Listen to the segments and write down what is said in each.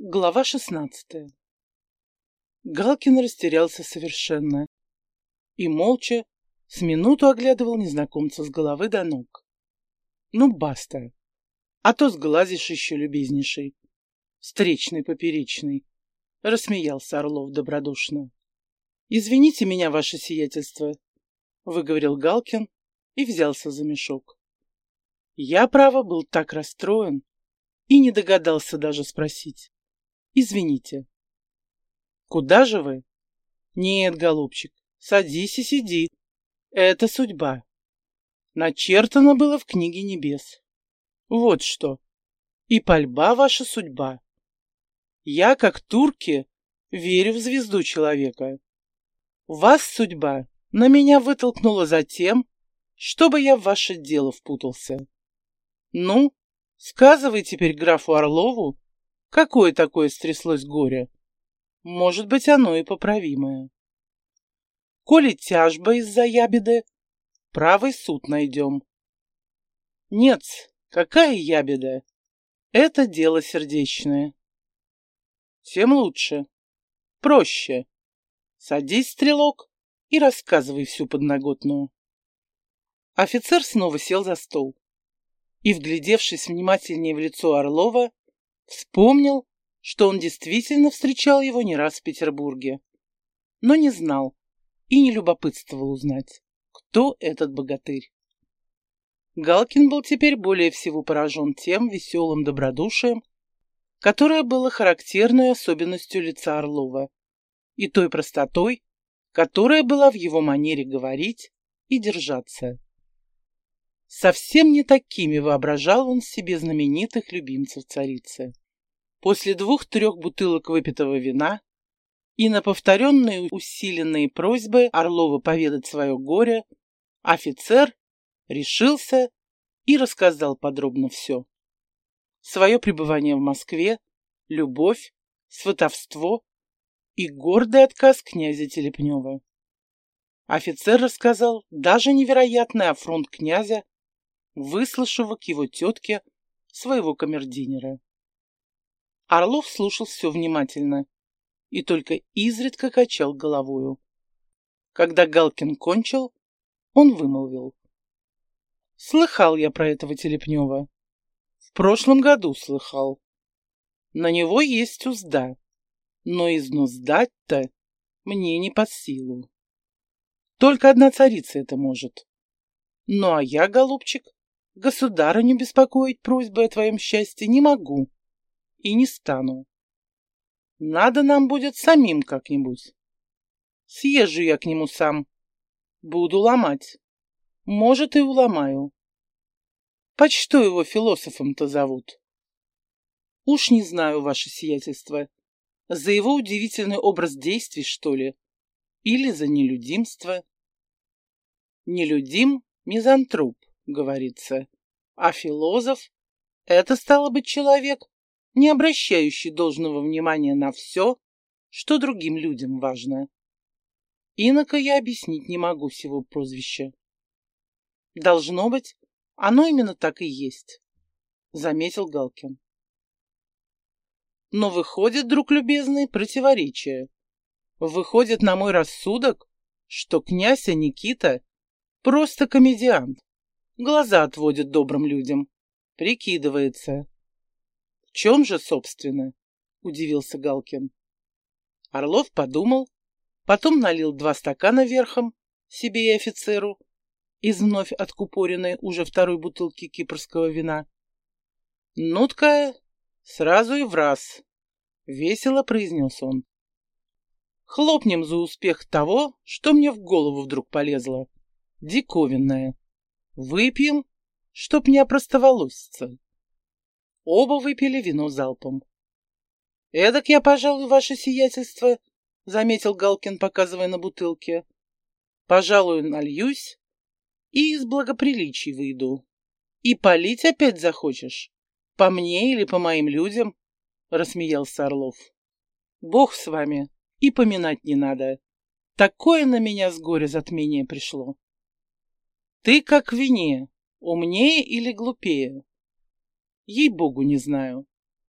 Глава 16. Галкин растерялся совершенно и молча с минуту оглядывал незнакомца с головы до ног. Ну, баста, а то сглазишь еще, любезнейший. Встречный, поперечный, рассмеялся Орлов добродушно. Извините меня, ваше сиятельство, выговорил Галкин и взялся за мешок. Я, право, был так расстроен и не догадался даже спросить. Извините. Куда же вы? Нет, голубчик, садись и сиди. Это судьба. Начертано было в книге небес. Вот что. И пальба ваша судьба. Я, как турки, верю в звезду человека. Вас судьба на меня вытолкнула за тем, чтобы я в ваше дело впутался. Ну, сказывай теперь графу Орлову, какое такое стряслось горе. Может быть, оно и поправимое. Коли тяжба из-за ябеды, правый суд найдем. Нет, какая ябеда? Это дело сердечное. Тем лучше. Проще. Садись, стрелок, и рассказывай всю подноготную. Офицер снова сел за стол и, вглядевшись внимательнее в лицо Орлова, вспомнил, что он действительно встречал его не раз в Петербурге, но не знал и не любопытствовал узнать, кто этот богатырь. Галкин был теперь более всего поражен тем веселым добродушием, которое было характерной особенностью лица Орлова, и той простотой, которая была в его манере говорить и держаться. Совсем не такими воображал он себе знаменитых любимцев царицы. После 2-3 бутылок выпитого вина и на повторенные усиленные просьбы Орлова поведать свое горе, офицер решился и рассказал подробно все. Свое пребывание в Москве, любовь, сватовство и гордый отказ князя Телепнева. Офицер рассказал даже невероятный афронт князя, выслушав к его тетке своего камердинера. Орлов слушал все внимательно и только изредка качал головою. Когда Галкин кончил, он вымолвил: «Слыхал я про этого Телепнева. В прошлом году слыхал. На него есть узда, но изнуздать-то мне не под силу. Только одна царица это может. Ну а я, голубчик, государыню беспокоить просьбой о твоем счастье не могу и не стану. Надо нам будет самим как-нибудь. Съезжу я к нему сам. Буду ломать. Может, и уломаю. Почто его философом-то зовут? Уж не знаю, ваше сиятельство. За его удивительный образ действий, что ли? Или за нелюдимство? Нелюдим — мизантроп, говорится. А философ — это, стало быть, человек, не обращающий должного внимания на все, что другим людям важно. Инако я объяснить не могу сего прозвища. Должно быть, оно именно так и есть, заметил Галкин. Но выходит, друг любезный, противоречие. Выходит на мой рассудок, что князь Никита просто комедиант, глаза отводит добрым людям, прикидывается. В чем же, собственно? Удивился Галкин. Орлов подумал, потом налил 2 стакана верхом себе и офицеру из вновь откупоренной уже 2-й бутылки кипрского вина. Ну-ка, сразу и враз, весело произнес он. Хлопнем за успех того, что мне в голову вдруг полезло. Диковинное. Выпьем, чтоб не опростоволоситься. Оба выпили вино залпом. Эдак я, пожалуй, ваше сиятельство, заметил Галкин, показывая на бутылке. Пожалуй, нальюсь и из благоприличий выйду. И палить опять захочешь? По мне или по моим людям? Рассмеялся Орлов. Бог с вами, и поминать не надо. Такое на меня с горя затмение пришло. Ты как в вине, умнее или глупее? Ей-богу, не знаю.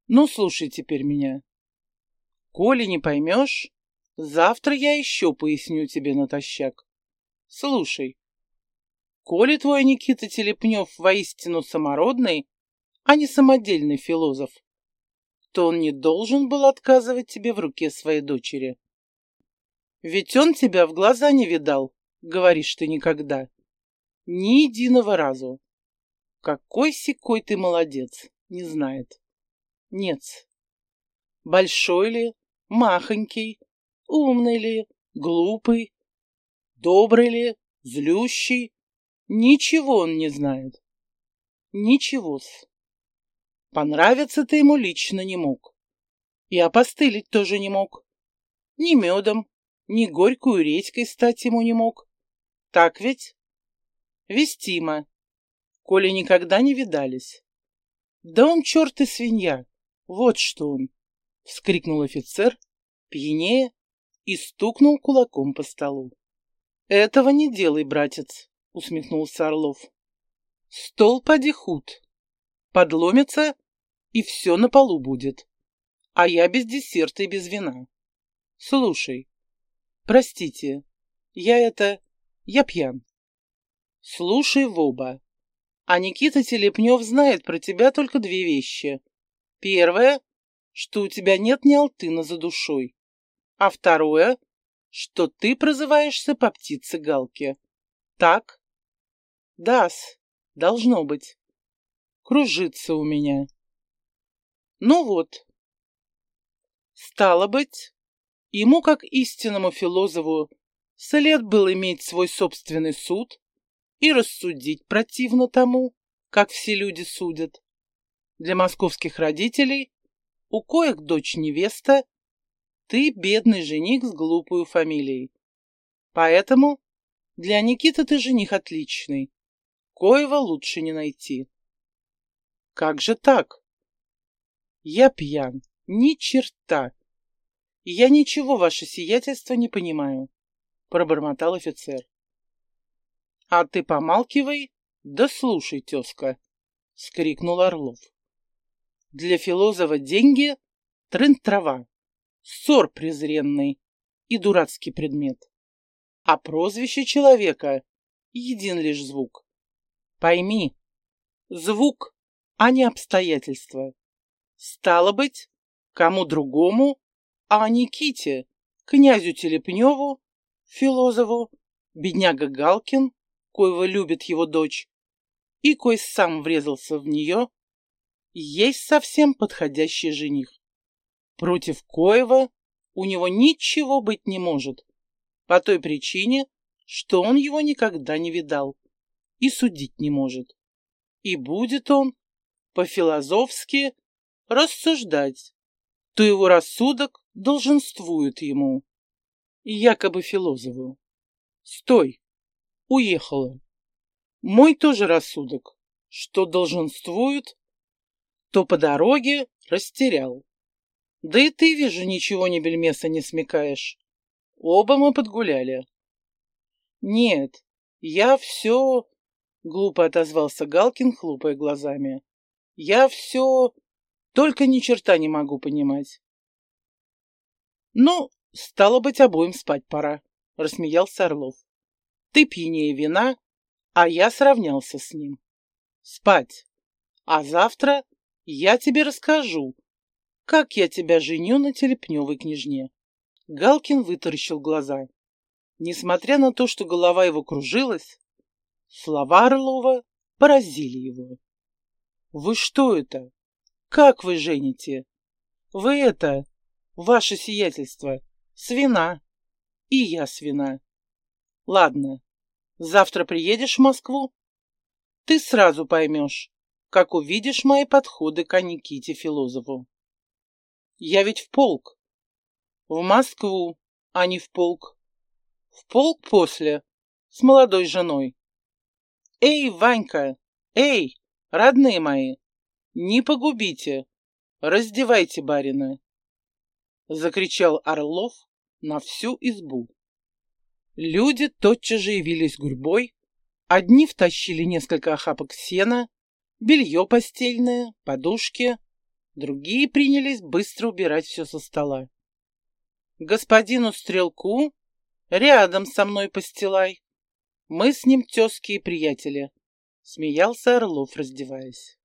Ну, слушай теперь меня. Коли не поймешь, завтра я еще поясню тебе натощак. Слушай, коли твой Никита Телепнев воистину самородный, а не самодельный философ, то он не должен был отказывать тебе в руке своей дочери. Ведь он тебя в глаза не видал, говоришь ты никогда. Ни единого разу. Какой-сякой ты молодец, не знает. Нет. Большой ли, махонький, умный ли, глупый, добрый ли, злющий, ничего он не знает. Ничего-с. Понравиться ты ему лично не мог. И опостылить тоже не мог. Ни медом, ни горькую редькой стать ему не мог. Так ведь? Вестимо, коли никогда не видались. Да он черт и свинья, вот что он, — вскрикнул офицер, пьянее, и стукнул кулаком по столу. Этого не делай, братец, — усмехнулся Орлов. Стол поди худ, подломится, и все на полу будет. А я без десерта и без вина. Слушай, простите, я пьян. Слушай в оба. А Никита Телепнев знает про тебя только две вещи. Первое, что у тебя нет ни алтына за душой. А второе, что ты прозываешься по птице Галке. Так? Да-с, должно быть. Кружится у меня. Ну вот. Стало быть, ему, как истинному философу, след был иметь свой собственный суд и рассудить противно тому, как все люди судят. Для московских родителей, у коих дочь невеста, ты бедный жених с глупой фамилией. Поэтому для Никиты ты жених отличный, коего лучше не найти. Как же так? Я пьян, ни черта. И я ничего, ваше сиятельство, не понимаю, пробормотал офицер. А ты помалкивай, да слушай, тезка, скрикнул Орлов. Для философа деньги — трын-трава, ссор презренный и дурацкий предмет. А прозвище человека — един лишь звук. Пойми, звук, а не обстоятельства. Стало быть, кому другому, а Никите, князю Телепневу, философу, бедняга Галкин, коего любит его дочь, и кой сам врезался в нее, есть совсем подходящий жених, против коего у него ничего быть не может, по той причине, что он его никогда не видал и судить не может. И будет он по-философски рассуждать, то его рассудок долженствует ему, якобы философу. Стой, уехала. Мой тоже рассудок, что долженствует, то по дороге растерял. Да и ты, вижу, ничего ни бельмеса не смекаешь. Оба мы подгуляли. Нет, я все... Глупо отозвался Галкин, хлопая глазами. Я все... Только ни черта не могу понимать. Ну, стало быть, обоим спать пора, рассмеялся Орлов. Ты пьянее вина, а я сравнялся с ним. Спать. А завтра я тебе расскажу, как я тебя женю на Телепневой княжне. Галкин вытаращил глаза. Несмотря на то, что голова его кружилась, слова Орлова поразили его. Вы что это? Как вы жените? Вы это, ваше сиятельство, свина. И я свина. Ладно, завтра приедешь в Москву? Ты сразу поймешь, как увидишь мои подходы к Никите философу. Я ведь в полк. В Москву, а не в полк. В полк после, с молодой женой. Эй, Ванька, эй, родные мои, не погубите, раздевайте барина, закричал Орлов на всю избу. Люди тотчас же явились гурьбой, одни втащили несколько охапок сена, белье постельное, подушки, Другие принялись быстро убирать все со стола. Господину Стрелку рядом со мной постилай. Мы с ним тезки и приятели, — смеялся Орлов, раздеваясь.